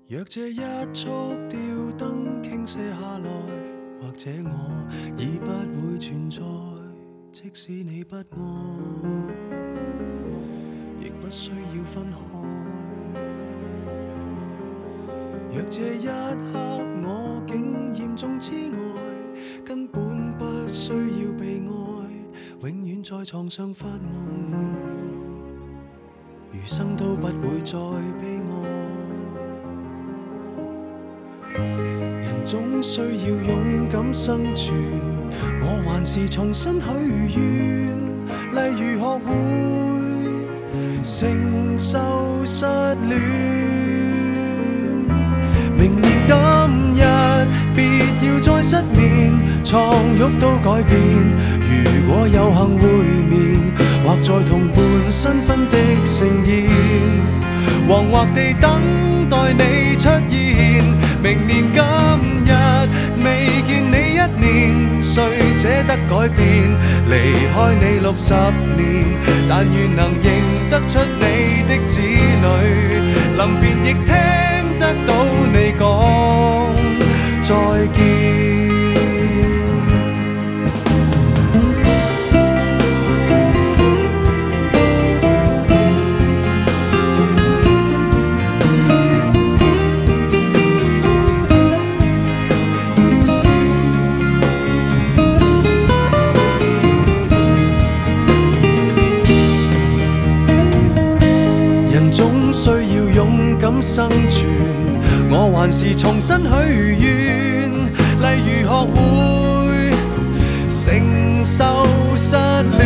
若這一束吊燈傾瀉下來，或者我已不會存在，即使你不愛，亦不需要分開。若這一刻我竟嚴重痴呆，根本不需要被愛，永遠在床上發夢，餘生都不會再悲哀。人總需要勇敢生存，我還是重新許願，例如學會承受失戀。明年今日別要再失眠，床褥都改變。如果有幸會面，或在同伴新婚的盛宴，惶惑地等待你出現。明年今日未見你一年，誰捨得改變？離開你60年，但願能認得出你的子女，臨別亦聽得到你講再見。生存，我還是重新許願，例如學會承受失戀。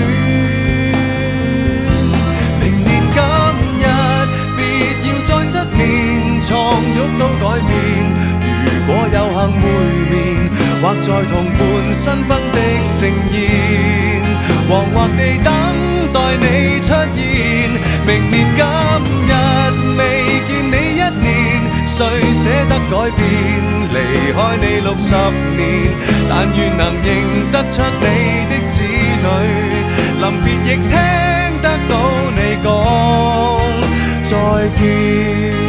明年今日別要再失眠，床褥都改變。如果有幸會面，或在同伴新婚的盛宴，惶惑地等待你出現。明年今日未見你一年，誰捨得改變？離開你60年，但願能認得出你的子女，臨別亦聽得到你講再見。